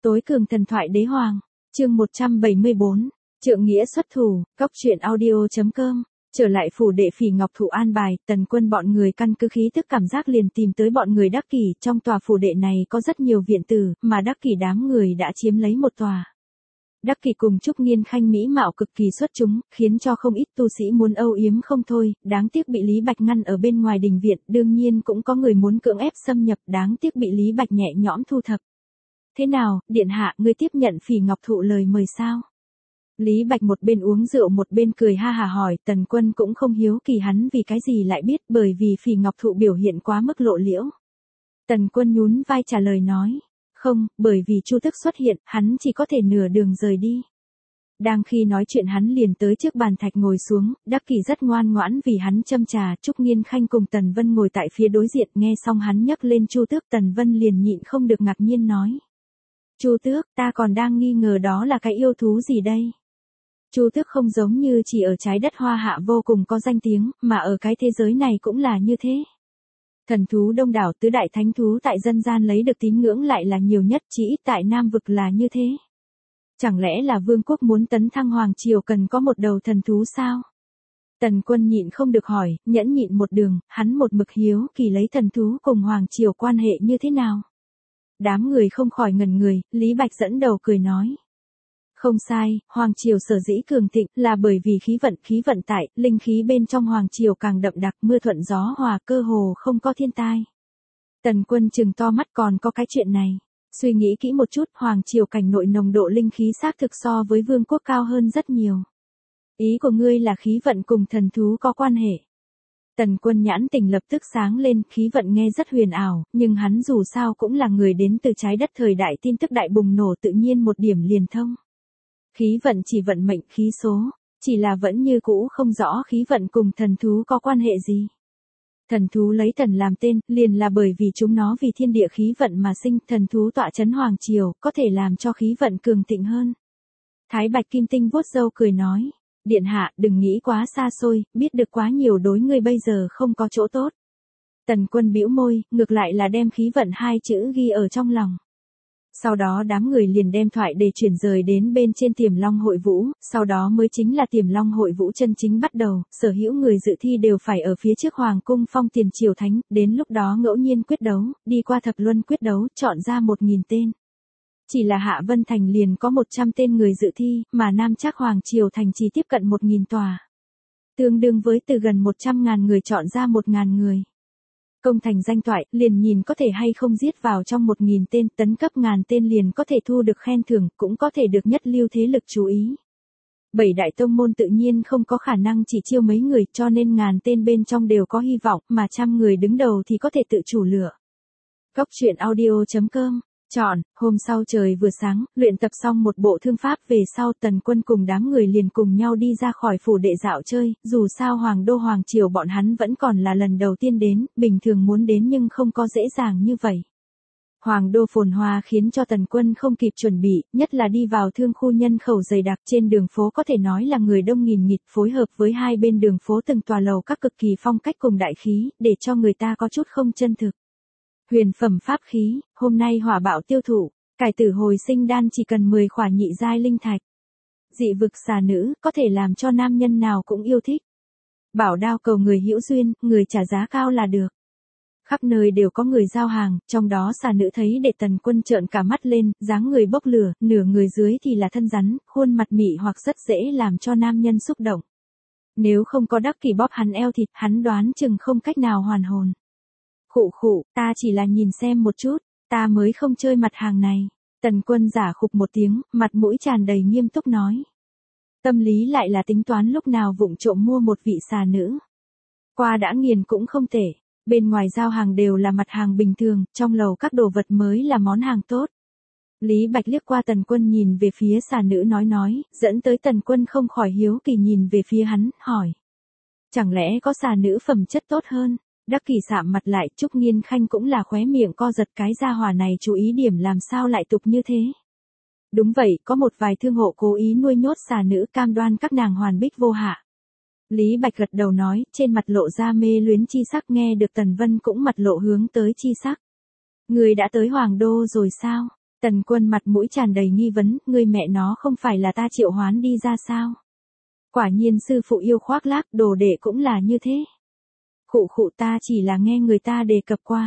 Tối cường thần thoại đế hoàng, chương 174, trượng nghĩa xuất thủ, góc truyện audio.com. Trở lại phủ đệ Phỉ Ngọc Thụ an bài, Tần Quân bọn người căn cứ khí tức cảm giác liền tìm tới bọn người Đắc Kỷ. Trong tòa phủ đệ này có rất nhiều viện tử, mà Đắc Kỷ đám người đã chiếm lấy một tòa. Đắc Kỷ cùng Trúc Nghiên Khanh mỹ mạo cực kỳ xuất chúng, khiến cho không ít tu sĩ muốn âu yếm không thôi, đáng tiếc bị Lý Bạch ngăn ở bên ngoài đình viện, đương nhiên cũng có người muốn cưỡng ép xâm nhập, đáng tiếc bị Lý Bạch nhẹ nhõm thu thập. Thế nào, điện hạ, ngươi tiếp nhận Phỉ Ngọc Thụ lời mời sao? Lý Bạch một bên uống rượu một bên cười ha hà hỏi, Tần Quân cũng không hiếu kỳ hắn vì cái gì lại biết, bởi vì Phỉ Ngọc Thụ biểu hiện quá mức lộ liễu. Tần Quân nhún vai trả lời nói, không, bởi vì Chu Tức xuất hiện, hắn chỉ có thể nửa đường rời đi. Đang khi nói chuyện hắn liền tới trước bàn thạch ngồi xuống, Đắc Kỷ rất ngoan ngoãn vì hắn châm trà, Trúc Nghiên Khanh cùng Tần Vân ngồi tại phía đối diện, nghe xong hắn nhắc lên Chu Tước, Tần Vân liền nhịn không được ngạc nhiên nói. Chu Tước, ta còn đang nghi ngờ đó là cái yêu thú gì đây? Chu Tước không giống như chỉ ở trái đất Hoa Hạ vô cùng có danh tiếng, mà ở cái thế giới này cũng là như thế. Thần thú đông đảo, tứ đại thánh thú tại dân gian lấy được tín ngưỡng lại là nhiều nhất, chỉ ít tại Nam vực là như thế. Chẳng lẽ là vương quốc muốn tấn thăng hoàng triều cần có một đầu thần thú sao? Tần Quân nhịn không được hỏi, nhẫn nhịn một đường, hắn một mực hiếu kỳ lấy thần thú cùng hoàng triều quan hệ như thế nào? Đám người không khỏi ngẩn người, Lý Bạch dẫn đầu cười nói. Không sai, hoàng triều sở dĩ cường thịnh là bởi vì khí vận tại, linh khí bên trong hoàng triều càng đậm đặc, mưa thuận gió hòa, cơ hồ không có thiên tai. Tần Quân trừng to mắt, còn có cái chuyện này. Suy nghĩ kỹ một chút, hoàng triều cảnh nội nồng độ linh khí xác thực so với vương quốc cao hơn rất nhiều. Ý của ngươi là khí vận cùng thần thú có quan hệ. Tần Quân nhãn tình lập tức sáng lên, khí vận nghe rất huyền ảo, nhưng hắn dù sao cũng là người đến từ trái đất thời đại tin tức đại bùng nổ, tự nhiên một điểm liền thông. Khí vận chỉ vận mệnh khí số, chỉ là vẫn như cũ không rõ khí vận cùng thần thú có quan hệ gì. Thần thú lấy thần làm tên, liền là bởi vì chúng nó vì thiên địa khí vận mà sinh, thần thú tọa chấn hoàng triều, có thể làm cho khí vận cường thịnh hơn. Thái Bạch Kim Tinh vuốt râu cười nói, điện hạ, đừng nghĩ quá xa xôi, biết được quá nhiều đối ngươi bây giờ không có chỗ tốt. Tần Quân bĩu môi, ngược lại là đem khí vận hai chữ ghi ở trong lòng. Sau đó đám người liền đem thoại để chuyển rời đến bên trên Tiềm Long Hội Vũ, sau đó mới chính là Tiềm Long Hội Vũ chân chính bắt đầu, sở hữu người dự thi đều phải ở phía trước Hoàng cung phong tiền triều thánh, đến lúc đó ngẫu nhiên quyết đấu, đi qua thập luân quyết đấu, chọn ra 1000 tên. Chỉ là Hạ Vân Thành liền có 100 tên người dự thi, mà Nam Trác Hoàng triều thành chỉ tiếp cận 1000 tòa. Tương đương với từ gần 100.000 người chọn ra 1000 người. Công thành danh toại, liền nhìn có thể hay không giết vào trong 1000 tên, tấn cấp 1000 tên liền có thể thu được khen thưởng, cũng có thể được nhất lưu thế lực chú ý. 7 đại tông môn tự nhiên không có khả năng chỉ chiêu mấy người, cho nên 1000 tên bên trong đều có hy vọng, mà 100 người đứng đầu thì có thể tự chủ lựa. Góc truyện audio.com. Chọn, hôm sau trời vừa sáng, luyện tập xong một bộ thương pháp về sau, Tần Quân cùng đám người liền cùng nhau đi ra khỏi phủ đệ dạo chơi, dù sao Hoàng đô Hoàng triều bọn hắn vẫn còn là lần đầu tiên đến, bình thường muốn đến nhưng không có dễ dàng như vậy. Hoàng đô phồn hoa khiến cho Tần Quân không kịp chuẩn bị, nhất là đi vào thương khu nhân khẩu dày đặc, trên đường phố có thể nói là người đông nghìn nghịt, phối hợp với hai bên đường phố từng tòa lầu các cực kỳ phong cách cùng đại khí, để cho người ta có chút không chân thực. Huyền phẩm pháp khí, hôm nay hỏa bạo tiêu thụ, cải tử hồi sinh đan chỉ cần 10 khỏa nhị giai linh thạch. Dị vực xà nữ, có thể làm cho nam nhân nào cũng yêu thích. Bảo đao cầu người hữu duyên, người trả giá cao là được. Khắp nơi đều có người giao hàng, trong đó xà nữ thấy để Tần Quân trợn cả mắt lên, dáng người bốc lửa, nửa người dưới thì là thân rắn, khuôn mặt mị hoặc rất dễ làm cho nam nhân xúc động. Nếu không có Đắc Kỷ bóp hắn eo thịt, hắn đoán chừng không cách nào hoàn hồn. Khụ, ta chỉ là nhìn xem một chút, ta mới không chơi mặt hàng này. Tần Quân giả khục một tiếng, mặt mũi tràn đầy nghiêm túc nói. Tâm lý lại là tính toán lúc nào vụng trộm mua một vị xà nữ. Qua đã nghiền cũng không tệ, bên ngoài giao hàng đều là mặt hàng bình thường, trong lầu các đồ vật mới là món hàng tốt. Lý Bạch liếc qua Tần Quân nhìn về phía xà nữ nói, dẫn tới Tần Quân không khỏi hiếu kỳ nhìn về phía hắn, hỏi. Chẳng lẽ có xà nữ phẩm chất tốt hơn? Đắc Kỷ sạm mặt lại, Trúc Nghiên Khanh cũng là khóe miệng co giật, cái gia hỏa này chú ý điểm làm sao lại tục như thế. Đúng vậy, có một vài thương hộ cố ý nuôi nhốt xà nữ, cam đoan các nàng hoàn bích vô hạ. Lý Bạch gật đầu nói, trên mặt lộ ra mê luyến chi sắc, nghe được Tần Vân cũng mặt lộ hướng tới chi sắc. Người đã tới Hoàng đô rồi sao? Tần Quân mặt mũi tràn đầy nghi vấn, ngươi mẹ nó không phải là ta triệu hoán đi ra sao? Quả nhiên sư phụ yêu khoác lác, đồ đệ cũng là như thế. Khụ ta chỉ là nghe người ta đề cập qua.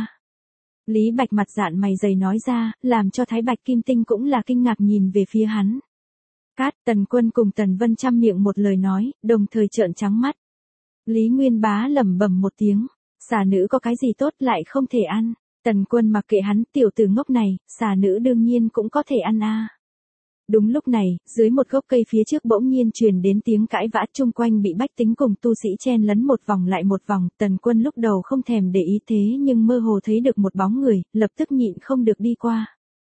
Lý Bạch mặt dạn mày dày nói ra, làm cho Thái Bạch Kim Tinh cũng là kinh ngạc nhìn về phía hắn. Cát, Tần Quân cùng Tần Vân chăm miệng một lời nói, đồng thời trợn trắng mắt. Lý Nguyên Bá lẩm bẩm một tiếng, xà nữ có cái gì tốt lại không thể ăn. Tần Quân mặc kệ hắn, tiểu tử ngốc này, xà nữ đương nhiên cũng có thể ăn a. Đúng lúc này, dưới một gốc cây phía trước bỗng nhiên truyền đến tiếng cãi vã, chung quanh bị bách tính cùng tu sĩ chen lấn một vòng lại một vòng. Tần Quân lúc đầu không thèm để ý thế nhưng mơ hồ thấy được một bóng người, lập tức nhịn không được đi qua.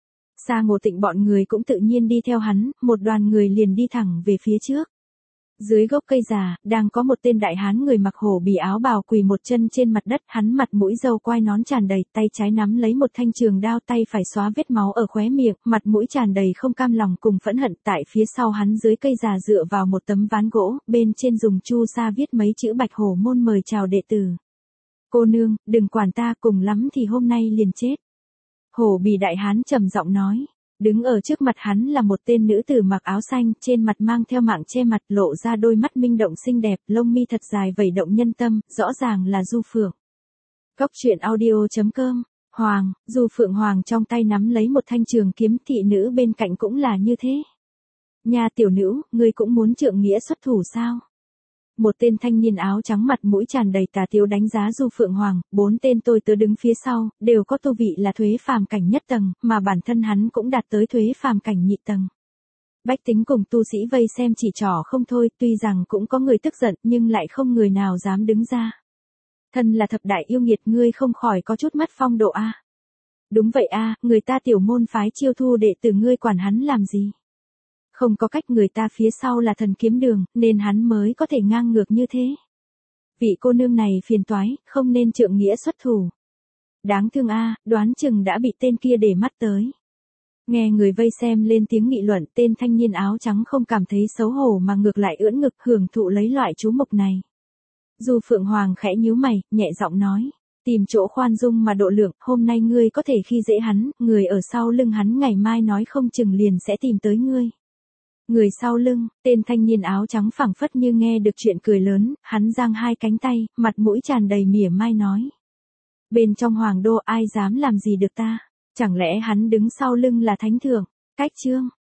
Sa Ngộ Tịnh bọn người cũng tự nhiên đi theo hắn, một đoàn người liền đi thẳng về phía trước. Dưới gốc cây già, đang có một tên đại hán người mặc hổ bì áo bào quỳ một chân trên mặt đất, hắn mặt mũi râu quai nón tràn đầy, tay trái nắm lấy một thanh trường đao, tay phải xóa vết máu ở khóe miệng, mặt mũi tràn đầy không cam lòng cùng phẫn hận. Tại phía sau hắn dưới cây già dựa vào một tấm ván gỗ, bên trên dùng chu sa viết mấy chữ Bạch Hổ môn mời chào đệ tử. Cô nương, đừng quản ta, cùng lắm thì hôm nay liền chết. Hổ bì đại hán trầm giọng nói. Đứng ở trước mặt hắn là một tên nữ tử mặc áo xanh, trên mặt mang theo mạng che mặt, lộ ra đôi mắt minh động xinh đẹp, lông mi thật dài vẩy động nhân tâm, rõ ràng là Du Phượng. Cốc truyện audio.com. Hoàng, Du Phượng Hoàng trong tay nắm lấy một thanh trường kiếm, thị nữ bên cạnh cũng là như thế. Nhà tiểu nữ, ngươi cũng muốn trượng nghĩa xuất thủ sao? Một tên thanh niên áo trắng mặt mũi tràn đầy tà tiếu đánh giá Du Phượng Hoàng, 4 tên tôi tớ đứng phía sau, đều có tu vị là thuế phàm cảnh nhất tầng, mà bản thân hắn cũng đạt tới thuế phàm cảnh nhị tầng. Bách tính cùng tu sĩ vây xem chỉ trỏ không thôi, tuy rằng cũng có người tức giận nhưng lại không người nào dám đứng ra. Thân là thập đại yêu nghiệt, ngươi không khỏi có chút mất phong độ a. Đúng vậy a, người ta tiểu môn phái chiêu thu đệ tử, ngươi quản hắn làm gì? Không có cách, người ta phía sau là thần kiếm đường, nên hắn mới có thể ngang ngược như thế. Vị cô nương này phiền toái, không nên trượng nghĩa xuất thủ. Đáng thương a, đoán chừng đã bị tên kia để mắt tới. Nghe người vây xem lên tiếng nghị luận, tên thanh niên áo trắng không cảm thấy xấu hổ mà ngược lại ưỡn ngực hưởng thụ lấy loại chú mục này. Du Phượng Hoàng khẽ nhíu mày, nhẹ giọng nói. Tìm chỗ khoan dung mà độ lượng, hôm nay ngươi có thể khi dễ hắn, người ở sau lưng hắn ngày mai nói không chừng liền sẽ tìm tới ngươi. Người sau lưng, tên thanh niên áo trắng phảng phất như nghe được chuyện cười lớn, hắn giang hai cánh tay, mặt mũi tràn đầy mỉa mai nói. Bên trong hoàng đô ai dám làm gì được ta? Chẳng lẽ hắn đứng sau lưng là thánh thượng? Cách chương.